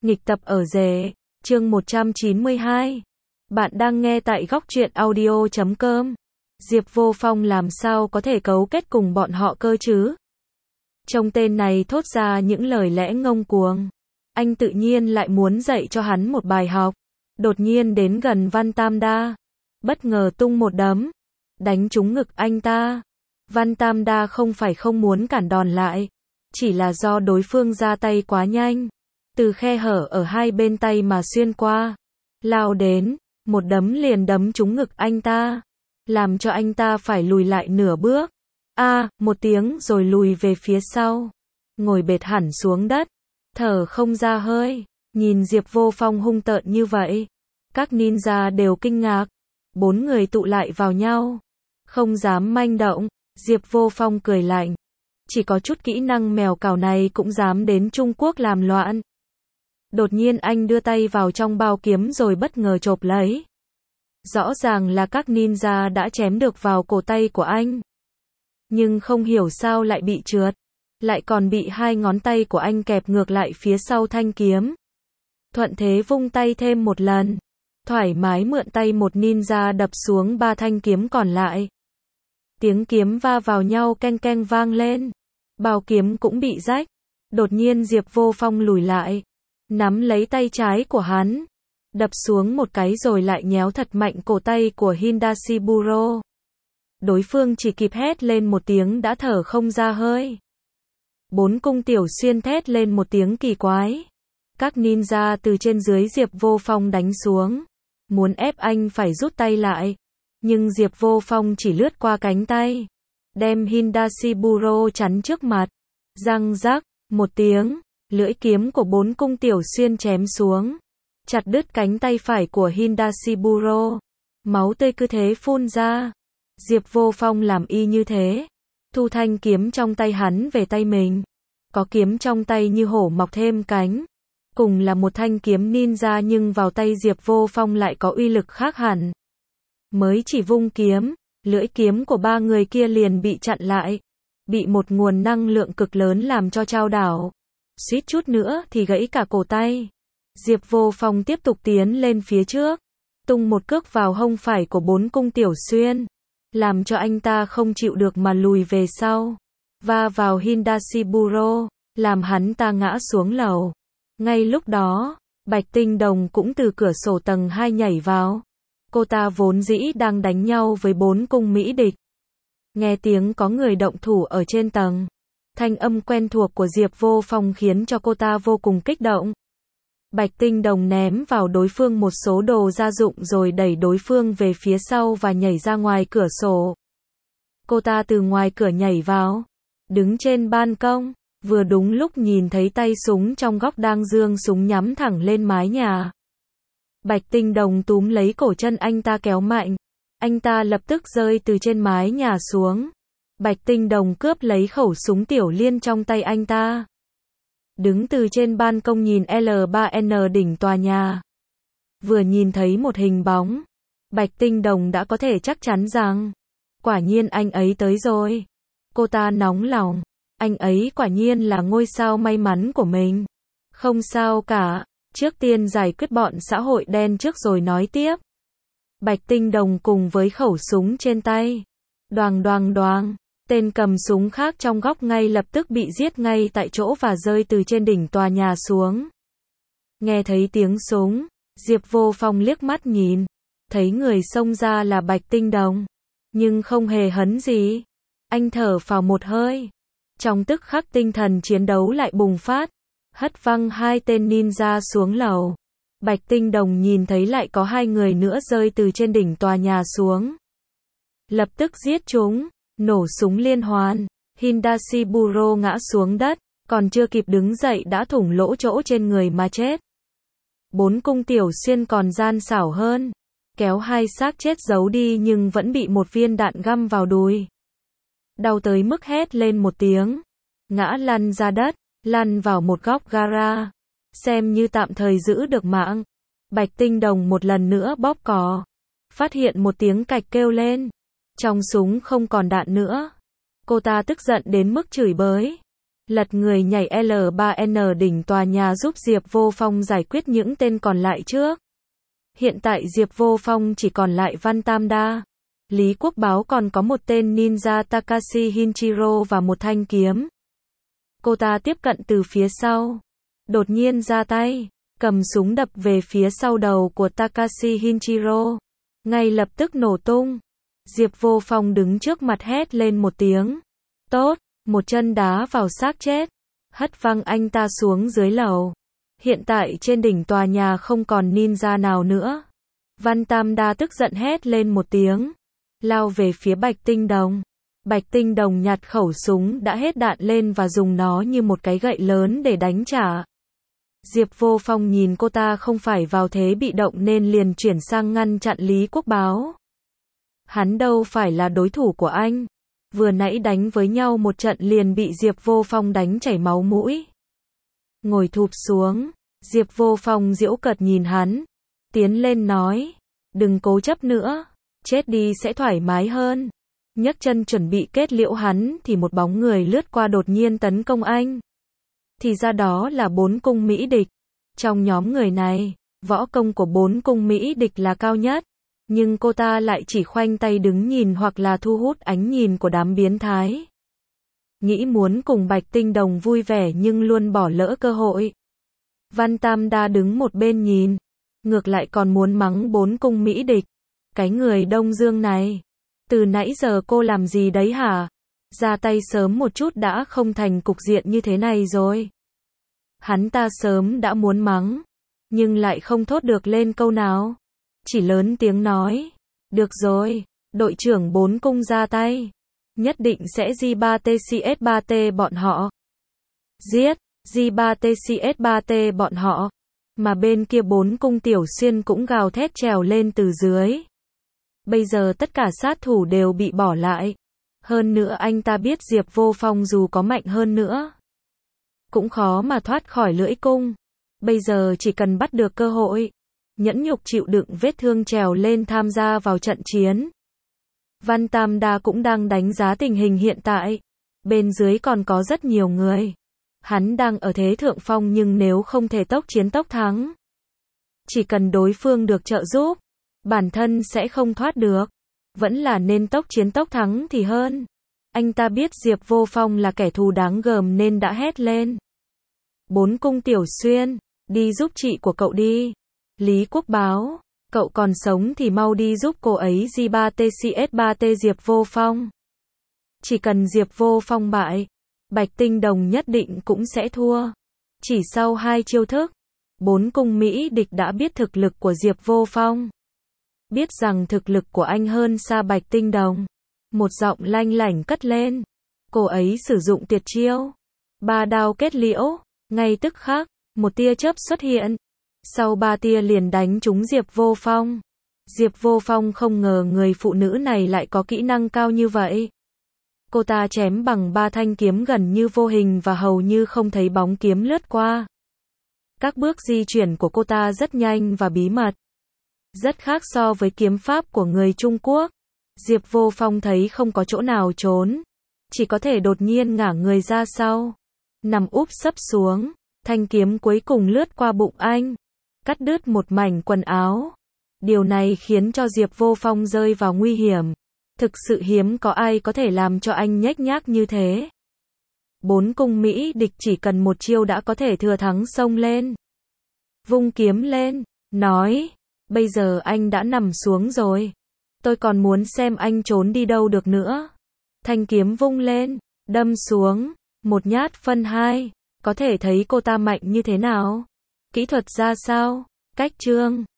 Nghịch tập ở rể, chương 192. Bạn đang nghe tại góc truyện audio.com. Diệp Vô Phong làm sao có thể cấu kết cùng bọn họ cơ chứ? Trông tên này thốt ra những lời lẽ ngông cuồng. Anh tự nhiên lại muốn dạy cho hắn một bài học. Đột nhiên đến gần Văn Tam Đa. Bất ngờ tung một đấm. Đánh trúng ngực anh ta. Văn Tam Đa không phải không muốn cản đòn lại. Chỉ là do đối phương ra tay quá nhanh. Từ khe hở ở hai bên tay mà xuyên qua. Lao đến, một đấm liền đấm trúng ngực anh ta. Làm cho anh ta phải lùi lại nửa bước. Một tiếng rồi lùi về phía sau. Ngồi bệt hẳn xuống đất. Thở không ra hơi. Nhìn Diệp Vô Phong hung tợn như vậy. Các ninja đều kinh ngạc. 4 người tụ lại vào nhau. Không dám manh động. Diệp Vô Phong cười lạnh. Chỉ có chút kỹ năng mèo cào này cũng dám đến Trung Quốc làm loạn. Đột nhiên anh đưa tay vào trong bao kiếm rồi bất ngờ chộp lấy. Rõ ràng là các ninja đã chém được vào cổ tay của anh. Nhưng không hiểu sao lại bị trượt. Lại còn bị hai ngón tay của anh kẹp ngược lại phía sau thanh kiếm. Thuận thế vung tay thêm một lần. Thoải mái mượn tay một ninja đập xuống 3 thanh kiếm còn lại. Tiếng kiếm va vào nhau keng keng vang lên. Bao kiếm cũng bị rách. Đột nhiên Diệp Vô Phong lùi lại. Nắm lấy tay trái của hắn. Đập xuống một cái rồi lại nhéo thật mạnh cổ tay của Hindashiburo. Đối phương chỉ kịp hét lên một tiếng đã thở không ra hơi. 4 cung tiểu xuyên thét lên một tiếng kỳ quái. Các ninja từ trên dưới Diệp Vô Phong đánh xuống. Muốn ép anh phải rút tay lại. Nhưng Diệp Vô Phong chỉ lướt qua cánh tay. Đem Hindashiburo chắn trước mặt. Răng rắc, một tiếng. Lưỡi kiếm của 4 cung tiểu xuyên chém xuống. Chặt đứt cánh tay phải của Hindashiburo. Máu tươi cứ thế phun ra. Diệp Vô Phong làm y như thế. Thu thanh kiếm trong tay hắn về tay mình. Có kiếm trong tay như hổ mọc thêm cánh. Cùng là một thanh kiếm ninja nhưng vào tay Diệp Vô Phong lại có uy lực khác hẳn. Mới chỉ vung kiếm, lưỡi kiếm của 3 người kia liền bị chặn lại. Bị một nguồn năng lượng cực lớn làm cho chao đảo. Suýt chút nữa thì gãy cả cổ tay. Diệp Vô Phong tiếp tục tiến lên phía trước. Tung một cước vào hông phải của 4 cung tiểu xuyên. Làm cho anh ta không chịu được mà lùi về sau. Va vào Hindashiburo. Làm hắn ta ngã xuống lầu. Ngay lúc đó, Bạch Tinh Đồng cũng từ cửa sổ tầng 2 nhảy vào. Cô ta vốn dĩ đang đánh nhau với 4 cung mỹ địch. Nghe tiếng có người động thủ ở trên tầng. Thanh âm quen thuộc của Diệp Vô Phong khiến cho cô ta vô cùng kích động. Bạch Tinh Đồng ném vào đối phương một số đồ gia dụng rồi đẩy đối phương về phía sau và nhảy ra ngoài cửa sổ. Cô ta từ ngoài cửa nhảy vào. Đứng trên ban công. Vừa đúng lúc nhìn thấy tay súng trong góc đang giương súng nhắm thẳng lên mái nhà. Bạch Tinh Đồng túm lấy cổ chân anh ta kéo mạnh. Anh ta lập tức rơi từ trên mái nhà xuống. Bạch Tinh Đồng cướp lấy khẩu súng tiểu liên trong tay anh ta. Đứng từ trên ban công nhìn L3N đỉnh tòa nhà. Vừa nhìn thấy một hình bóng. Bạch Tinh Đồng đã có thể chắc chắn rằng. Quả nhiên anh ấy tới rồi. Cô ta nóng lòng. Anh ấy quả nhiên là ngôi sao may mắn của mình. Không sao cả. Trước tiên giải quyết bọn xã hội đen trước rồi nói tiếp. Bạch Tinh Đồng cùng với khẩu súng trên tay. Đoàng đoàng đoàng. Tên cầm súng khác trong góc ngay lập tức bị giết ngay tại chỗ và rơi từ trên đỉnh tòa nhà xuống. Nghe thấy tiếng súng, Diệp Vô Phong liếc mắt nhìn. Thấy người xông ra là Bạch Tinh Đồng. Nhưng không hề hấn gì. Anh thở phào một hơi. Trong tức khắc tinh thần chiến đấu lại bùng phát. Hất văng 2 tên ninja xuống lầu. Bạch Tinh Đồng nhìn thấy lại có 2 người nữa rơi từ trên đỉnh tòa nhà xuống. Lập tức giết chúng. Nổ súng liên hoàn. Hindashiburo ngã xuống đất. Còn chưa kịp đứng dậy đã thủng lỗ chỗ trên người mà chết. 4 cung tiểu xuyên còn gian xảo hơn. Kéo 2 xác chết giấu đi nhưng vẫn bị một viên đạn găm vào đùi. Đau tới mức hét lên một tiếng. Ngã lăn ra đất. Lăn vào một góc gara. Xem như tạm thời giữ được mạng. Bạch Tinh Đồng một lần nữa bóp cò. Phát hiện một tiếng cạch kêu lên. Trong súng không còn đạn nữa. Cô ta tức giận đến mức chửi bới. lật người nhảy L3N đỉnh tòa nhà giúp Diệp Vô Phong giải quyết những tên còn lại trước. Hiện tại Diệp Vô Phong chỉ còn lại Văn Tam Đa. Lý Quốc Báo còn có một tên ninja Takashi Hinchiro và một thanh kiếm. Cô ta tiếp cận từ phía sau. Đột nhiên ra tay, cầm súng đập về phía sau đầu của Takashi Hinchiro. Ngay lập tức nổ tung. Diệp Vô Phong đứng trước mặt hét lên một tiếng. Tốt, một chân đá vào xác chết. Hất văng anh ta xuống dưới lầu. Hiện tại trên đỉnh tòa nhà không còn ninja nào nữa. Văn Tam Đa tức giận hét lên một tiếng. Lao về phía Bạch Tinh Đồng. Bạch Tinh Đồng nhặt khẩu súng đã hết đạn lên và dùng nó như một cái gậy lớn để đánh trả. Diệp Vô Phong nhìn cô ta không phải vào thế bị động nên liền chuyển sang ngăn chặn Lý Quốc Báo. Hắn đâu phải là đối thủ của anh. Vừa nãy đánh với nhau một trận liền bị Diệp Vô Phong đánh chảy máu mũi. Ngồi thụp xuống, Diệp Vô Phong giễu cợt nhìn hắn. Tiến lên nói, đừng cố chấp nữa, chết đi sẽ thoải mái hơn. Nhấc chân chuẩn bị kết liễu hắn thì một bóng người lướt qua đột nhiên tấn công anh. Thì ra đó là 4 cung Mỹ địch. Trong nhóm người này, võ công của 4 cung Mỹ địch là cao nhất. Nhưng cô ta lại chỉ khoanh tay đứng nhìn hoặc là thu hút ánh nhìn của đám biến thái. Nghĩ muốn cùng Bạch Tinh Đồng vui vẻ nhưng luôn bỏ lỡ cơ hội. Văn Tam Đa đứng một bên nhìn. Ngược lại còn muốn mắng 4 cung Mỹ địch. Cái người Đông Dương này. Từ nãy giờ cô làm gì đấy hả? Ra tay sớm một chút đã không thành cục diện như thế này rồi. Hắn ta sớm đã muốn mắng. Nhưng lại không thốt được lên câu nào. Chỉ lớn tiếng nói. Được rồi, đội trưởng 4 cung ra tay. Nhất định sẽ J3TCS3T bọn họ. Giết, J3TCS3T bọn họ. Mà bên kia 4 cung Tiểu Xuyên cũng gào thét trèo lên từ dưới. Bây giờ tất cả sát thủ đều bị bỏ lại. Hơn nữa anh ta biết Diệp Vô Phong dù có mạnh hơn nữa, cũng khó mà thoát khỏi lưỡi cung. Bây giờ chỉ cần bắt được cơ hội, nhẫn nhục chịu đựng vết thương trèo lên tham gia vào trận chiến. Văn Tam Đa cũng đang đánh giá tình hình hiện tại. Bên dưới còn có rất nhiều người. Hắn đang ở thế thượng phong nhưng nếu không thể tốc chiến tốc thắng, chỉ cần đối phương được trợ giúp, bản thân sẽ không thoát được. Vẫn là nên tốc chiến tốc thắng thì hơn. Anh ta biết Diệp Vô Phong là kẻ thù đáng gờm nên đã hét lên. 4 cung Tiểu Xuyên, đi giúp chị của cậu đi. Lý Quốc Báo, cậu còn sống thì mau đi giúp cô ấy J3TCS3T Diệp Vô Phong. Chỉ cần Diệp Vô Phong bại, Bạch Tinh Đồng nhất định cũng sẽ thua. Chỉ sau 2 chiêu thức, 4 cung Mỹ địch đã biết thực lực của Diệp Vô Phong. Biết rằng thực lực của anh hơn xa Bạch Tinh Đồng. Một giọng lanh lảnh cất lên. Cô ấy sử dụng tuyệt chiêu 3 đao kết liễu. Ngay tức khắc, một tia chớp xuất hiện. Sau 3 tia liền đánh trúng Diệp Vô Phong. Diệp Vô Phong không ngờ người phụ nữ này lại có kỹ năng cao như vậy. Cô ta chém bằng 3 thanh kiếm gần như vô hình và hầu như không thấy bóng kiếm lướt qua. Các bước di chuyển của cô ta rất nhanh và bí mật. Rất khác so với kiếm pháp của người Trung Quốc. Diệp Vô Phong thấy không có chỗ nào trốn. Chỉ có thể đột nhiên ngả người ra sau. Nằm úp sấp xuống. Thanh kiếm cuối cùng lướt qua bụng anh. Cắt đứt một mảnh quần áo. Điều này khiến cho Diệp Vô Phong rơi vào nguy hiểm. Thực sự hiếm có ai có thể làm cho anh nhếch nhác như thế. 4 cung Mỹ địch chỉ cần một chiêu đã có thể thừa thắng xông lên. Vung kiếm lên, nói. Bây giờ anh đã nằm xuống rồi. Tôi còn muốn xem anh trốn đi đâu được nữa. Thanh kiếm vung lên, đâm xuống. Một nhát phân 2. Có thể thấy cô ta mạnh như thế nào. Kỹ thuật ra sao. Cách chương